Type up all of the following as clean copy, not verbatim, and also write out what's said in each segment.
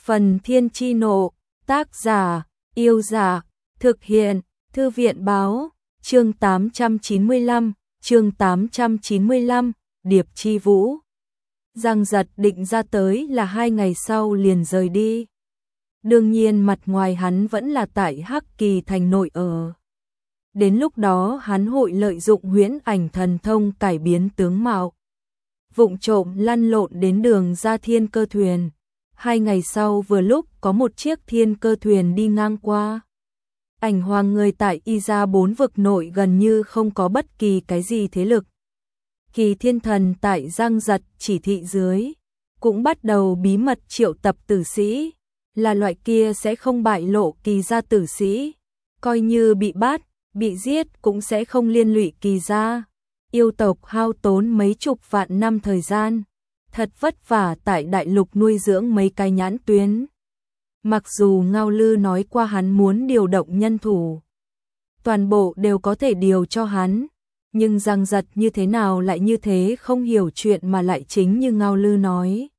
Phần Thiên Chi Nộ, tác giả, Yêu Dạ, thực hiện, Thư viện Báo, chương 895, Điệp Chi Vũ. Giang Giật định ra tới là 2 ngày sau liền rời đi. Đương nhiên mặt ngoài hắn vẫn là tại Hắc Kỳ thành nội ở. Đến lúc đó hắn hội lợi dụng huyễn ảnh thần thông cải biến tướng mạo. Vụng trộm lăn lộn đến đường ra thiên cơ thuyền. 2 ngày sau vừa lúc có một chiếc thiên cơ thuyền đi ngang qua. Ảnh hoàng người tại Y Gia 4 vực nội gần như không có bất kỳ cái gì thế lực. Kỳ Thiên Thần tại Giang Giật chỉ thị dưới, cũng bắt đầu bí mật triệu tập tử sĩ, là loại kia sẽ không bại lộ Kỳ gia tử sĩ, coi như bị bắt, bị giết cũng sẽ không liên lụy Kỳ gia. Yêu tộc hao tốn mấy chục vạn năm thời gian, thật vất vả tại đại lục nuôi dưỡng mấy cái nhãn tuyến. Mặc dù Ngao Lư nói qua hắn muốn điều động nhân thủ, toàn bộ đều có thể điều cho hắn, nhưng Giang Giật như thế nào lại như thế không hiểu chuyện mà lại chính như Ngao Lư nói.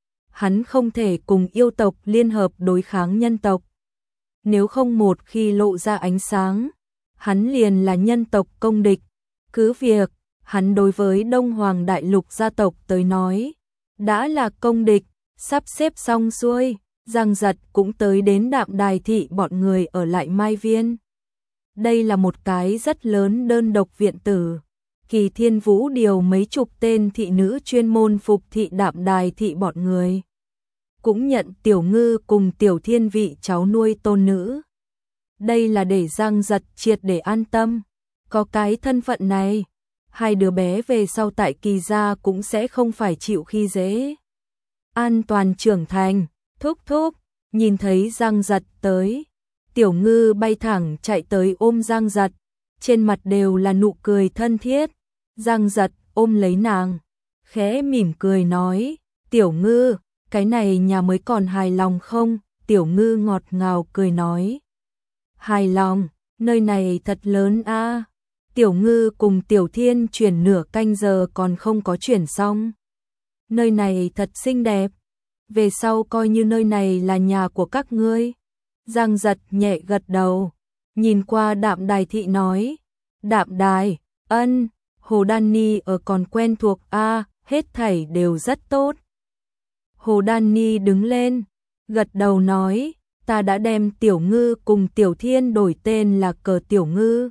Hắn không thể cùng yêu tộc liên hợp đối kháng nhân tộc. Nếu không một khi lộ ra ánh sáng, hắn liền là nhân tộc công địch. Cứ việc, hắn đối với Đông Hoàng Đại Lục gia tộc tới nói, đã là công địch, sắp xếp xong xuôi, Giang Giật cũng tới đến Đạm Đài thị bọn người ở lại Mai Viên. Đây là một cái rất lớn đơn độc viện tử. Kỳ Thiên Vũ điều mấy chục tên thị nữ chuyên môn phục thị Đạm Đài thị bọn người. Cũng nhận Tiểu Ngư cùng Tiểu Thiên vị cháu nuôi tôn nữ. Đây là để Giang Giật triệt để an tâm. Có cái thân phận này, 2 đứa bé về sau tại Kỳ gia cũng sẽ không phải chịu khi dễ. An toàn trưởng thành, thúc thúc, nhìn thấy Giang Giật tới. Tiểu Ngư bay thẳng chạy tới ôm Giang Giật, trên mặt đều là nụ cười thân thiết. Giang Giật ôm lấy nàng, khẽ mỉm cười nói, Tiểu Ngư, cái này nhà mới còn hài lòng không? Tiểu Ngư ngọt ngào cười nói, hài lòng, nơi này thật lớn a. Tiểu Ngư cùng Tiểu Thiên chuyển nửa canh giờ còn không có chuyển xong. Nơi này thật xinh đẹp, về sau coi như nơi này là nhà của các ngươi. Giang Giật nhẹ gật đầu, nhìn qua Đạm Đài thị nói, Đạm Đài, ân, Hồ Đan Ni ở còn quen thuộc a, hết thảy đều rất tốt. Hồ Đan Ni đứng lên, gật đầu nói, ta đã đem Tiểu Ngư cùng Tiểu Thiên đổi tên là Cờ Tiểu Ngư,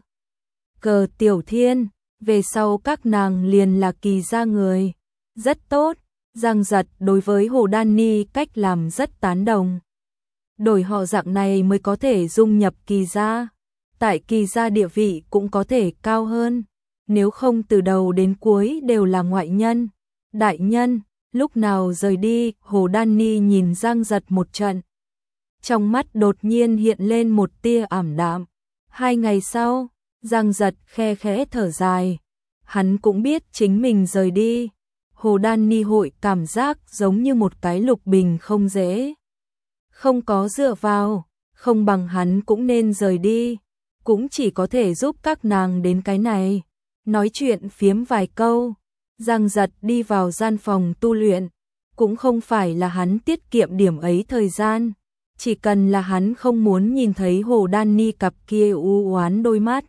Cờ Tiểu Thiên, về sau các nàng liền là Kỳ gia người. Rất tốt, Giang Giật đối với Hồ Đan Ni cách làm rất tán đồng. Đổi họ dạng này mới có thể dung nhập Kỳ gia, tại Kỳ gia địa vị cũng có thể cao hơn, nếu không từ đầu đến cuối đều là ngoại nhân. Đại nhân, lúc nào rời đi? Hồ Đan Ni nhìn Giang Giật một trận, trong mắt đột nhiên hiện lên một tia ảm đạm. 2 ngày sau, Giang Giật khe khẽ thở dài, hắn cũng biết chính mình rời đi, Hồ Đan Ni hội cảm giác giống như một cái lục bình không dễ. Không có dựa vào, không bằng hắn cũng nên rời đi, cũng chỉ có thể giúp các nàng đến cái này. Nói chuyện phiếm vài câu, Giang Giật đi vào gian phòng tu luyện, cũng không phải là hắn tiết kiệm điểm ấy thời gian, chỉ cần là hắn không muốn nhìn thấy Hồ Đan Ni cặp kia u oán đôi mắt.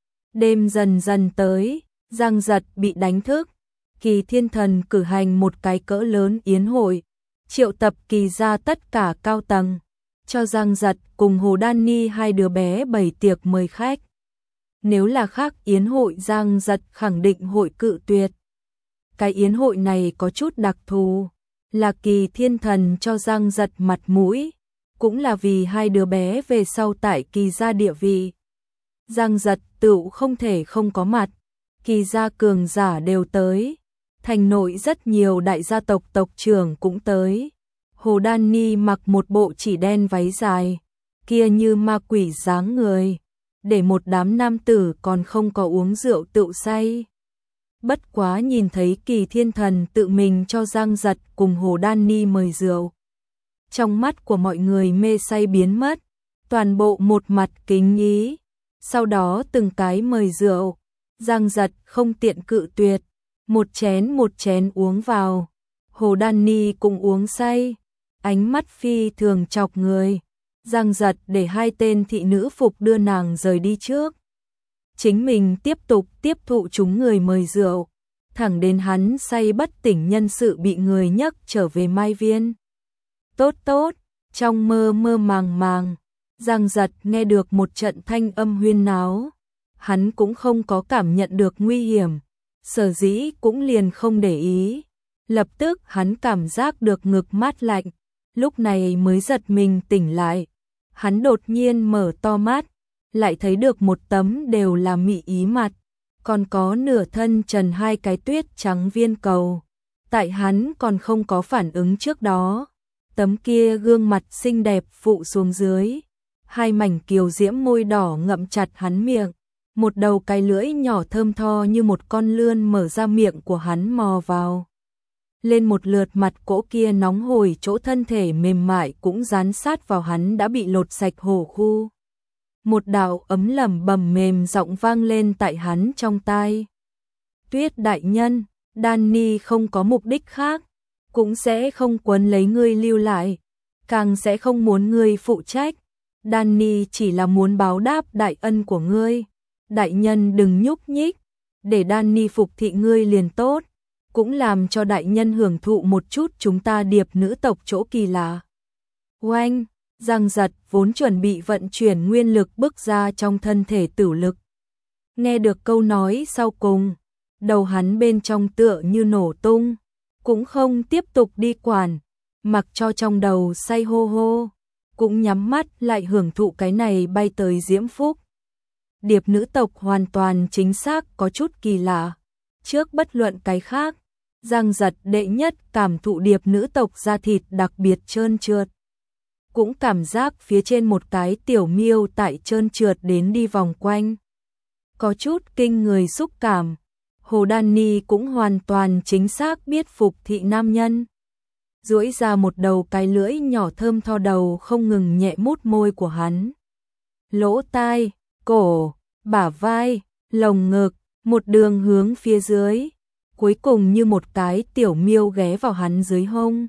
Đêm dần dần tới, Giang Giật bị đánh thức, Kỳ Thiên Thần cử hành một cái cỡ lớn yến hội, triệu tập Kỳ gia tất cả cao tầng, cho Giang Giật cùng Hồ Đan Ni 2 đứa bé bày tiệc mời khách. Nếu là khác yến hội Giang Giật khẳng định hội cự tuyệt. Cái yến hội này có chút đặc thù, là Kỳ Thiên Thần cho Giang Giật mặt mũi, cũng là vì 2 đứa bé về sau tại Kỳ gia địa vị. Giang Giật tựu không thể không có mặt, Kỳ gia cường giả đều tới, thành nội rất nhiều đại gia tộc tộc trưởng cũng tới. Hồ Đan Ni mặc một bộ chỉ đen váy dài, kia như ma quỷ dáng người, để một đám nam tử còn không có uống rượu tựu say. Bất quá nhìn thấy Kỳ Thiên Thần tự mình cho Giang Giật cùng Hồ Đan Ni mời rượu, trong mắt của mọi người mê say biến mất, toàn bộ một mặt kính ý. Sau đó từng cái mời rượu, Giang Giật không tiện cự tuyệt, một chén uống vào. Hồ Đan Ni cũng uống say, ánh mắt phi thường chọc người. Giang Giật để hai tên thị nữ phục đưa nàng rời đi trước. Chính mình tiếp tục tiếp thụ chúng người mời rượu, thẳng đến hắn say bất tỉnh nhân sự bị người nhấc trở về Mai Viên. Tốt tốt, trong mơ mơ màng màng, Giang Giật nghe được một trận thanh âm huyên náo. Hắn cũng không có cảm nhận được nguy hiểm, sở dĩ cũng liền không để ý. Lập tức hắn cảm giác được ngực mát lạnh, lúc này mới giật mình tỉnh lại. Hắn đột nhiên mở to mắt, lại thấy được một tấm đều là mị ý mặt, còn có nửa thân trần hai cái tuyết trắng viên cầu. Tại hắn còn không có phản ứng trước đó, tấm kia gương mặt xinh đẹp phụ xuống dưới, hai mảnh kiều diễm môi đỏ ngậm chặt hắn miệng, một đầu cái lưỡi nhỏ thơm tho như một con lươn mở ra miệng của hắn mò vào. Lên một lượt mặt cỗ kia nóng hổi, chỗ thân thể mềm mại cũng dán sát vào hắn đã bị lột sạch hổ khu. Một đạo ấm lẩm bẩm mềm giọng vang lên tại hắn trong tai. Tuyết đại nhân, Danny không có mục đích khác, cũng sẽ không quấn lấy ngươi lưu lại, càng sẽ không muốn ngươi phụ trách. Danny chỉ là muốn báo đáp đại ân của ngươi. Đại nhân đừng nhúc nhích, để Danny phục thị ngươi liền tốt, cũng làm cho đại nhân hưởng thụ một chút chúng ta Điệp nữ tộc chỗ kỳ lạ. Oanh, Giang Giật vốn chuẩn bị vận chuyển nguyên lực bước ra trong thân thể tử lực. Nghe được câu nói sau cùng, đầu hắn bên trong tựa như nổ tung, cũng không tiếp tục đi quản, mặc cho trong đầu say hô hô, cũng nhắm mắt lại hưởng thụ cái này bay tới diễm phúc. Điệp nữ tộc hoàn toàn chính xác có chút kỳ lạ. Trước bất luận cái khác, Giang Giật đệ nhất cảm thụ điệp nữ tộc da thịt đặc biệt trơn trượt. Cũng cảm giác phía trên một cái tiểu miêu tại trơn trượt đến đi vòng quanh. Có chút kinh người xúc cảm. Hồ Danny cũng hoàn toàn chính xác biết phục thị nam nhân. Duỗi ra một đầu cái lưỡi nhỏ thơm tho đầu không ngừng nhẹ mút môi của hắn. Lỗ tai, cổ, bả vai, lồng ngực, một đường hướng phía dưới, cuối cùng như một cái tiểu miêu ghé vào hắn dưới hông.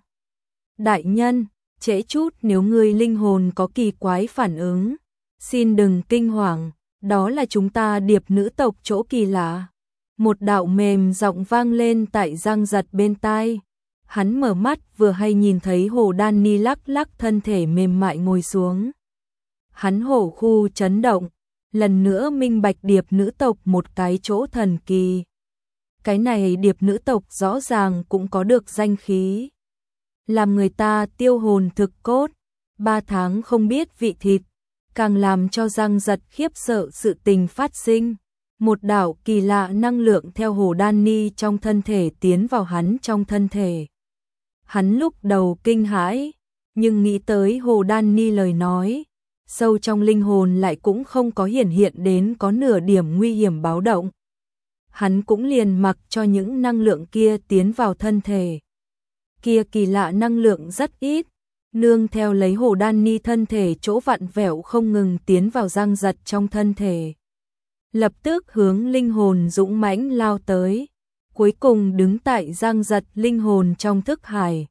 Đại nhân, trễ chút nếu ngươi linh hồn có kỳ quái phản ứng, xin đừng kinh hoàng, đó là chúng ta Điệp nữ tộc chỗ kỳ lạ. Một đạo mềm giọng vang lên tại Giang Giật bên tai. Hắn mở mắt vừa hay nhìn thấy Hồ Danny lắc lắc thân thể mềm mại ngồi xuống. Hắn hổ khu chấn động, lần nữa minh bạch Điệp nữ tộc một cái chỗ thần kỳ. Cái này Điệp nữ tộc rõ ràng cũng có được danh khí. Làm người ta tiêu hồn thực cốt, 3 tháng không biết vị thịt, càng làm cho Giang Giật khiếp sợ sự tình phát sinh. Một đạo kỳ lạ năng lượng theo Hồ Danny trong thân thể tiến vào hắn trong thân thể. Hắn lúc đầu kinh hãi, nhưng nghĩ tới Hồ Danny lời nói, sâu trong linh hồn lại cũng không có hiển hiện đến có nửa điểm nguy hiểm báo động. Hắn cũng liền mặc cho những năng lượng kia tiến vào thân thể. Kia kỳ lạ năng lượng rất ít, nương theo lấy Hồ Danny thân thể chỗ vặn vẹo không ngừng tiến vào Giang Giật trong thân thể. Lập tức hướng linh hồn dũng mãnh lao tới, cuối cùng đứng tại Giang Giật linh hồn trong thức hải.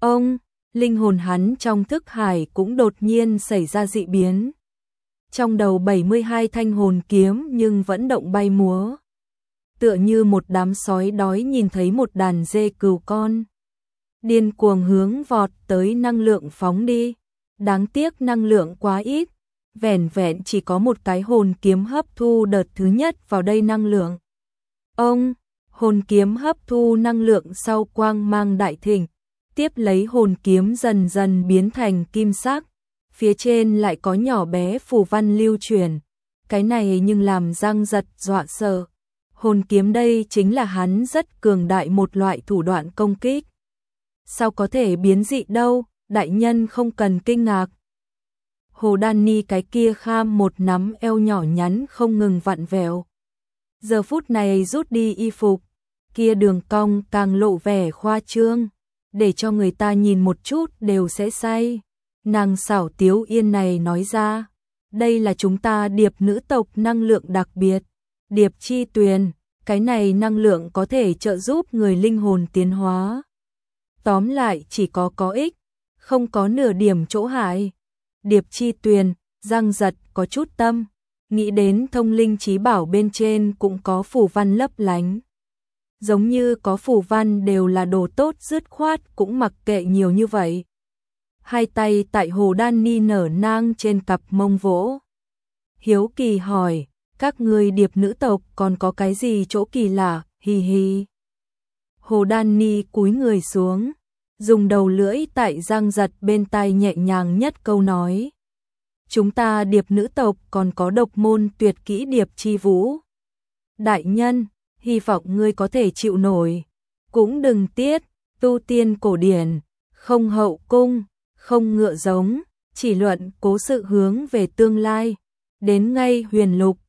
Linh hồn hắn trong thức hải cũng đột nhiên xảy ra dị biến. Trong đầu 72 thanh hồn kiếm nhưng vẫn động bay múa. Tựa như một đám sói đói nhìn thấy một đàn dê cừu con. Điên cuồng hướng vọt tới năng lượng phóng đi. Đáng tiếc năng lượng quá ít. Vẻn vẹn chỉ có một cái hồn kiếm hấp thu đợt thứ nhất vào đây năng lượng. Hồn kiếm hấp thu năng lượng sau quang mang đại thịnh, tiếp lấy hồn kiếm dần dần biến thành kim sắc, phía trên lại có nhỏ bé phù văn lưu truyền. Cái này nhưng làm Giang Giật dọa sợ. Hồn kiếm đây chính là hắn rất cường đại một loại thủ đoạn công kích. Sao có thể biến dị đâu, đại nhân không cần kinh ngạc. Hồ Danny cái kia kham một nắm eo nhỏ nhắn không ngừng vặn vẹo. Giờ phút này rút đi y phục, kia đường cong càng lộ vẻ khoa trương, để cho người ta nhìn một chút đều sẽ say. Nàng xảo tiếu yên này nói ra, đây là chúng ta Điệp nữ tộc năng lượng đặc biệt, Điệp chi tuyền, cái này năng lượng có thể trợ giúp người linh hồn tiến hóa. Tóm lại chỉ có ích, không có nửa điểm chỗ hại. Điệp Chi Tuyền, Giang Giật có chút tâm, nghĩ đến thông linh chí bảo bên trên cũng có phù văn lấp lánh. Giống như có phù văn đều là đồ tốt, dứt khoát cũng mặc kệ nhiều như vậy. Hai tay tại Hồ Đan Ni nở nang trên cặp mông vỗ. Hiếu kỳ hỏi, các ngươi Điệp nữ tộc còn có cái gì chỗ kỳ lạ, hi hi. Hồ Đan Ni cúi người xuống, dùng đầu lưỡi tại Giang Giật bên tai nhẹ nhàng nhất câu nói. Chúng ta Điệp nữ tộc còn có độc môn tuyệt kỹ Điệp Chi Vũ. Đại nhân, hy vọng ngươi có thể chịu nổi. Cũng đừng tiếc, tu tiên cổ điển, không hậu cung, không ngựa giống, chỉ luận cố sự hướng về tương lai. Đến ngay huyền lục,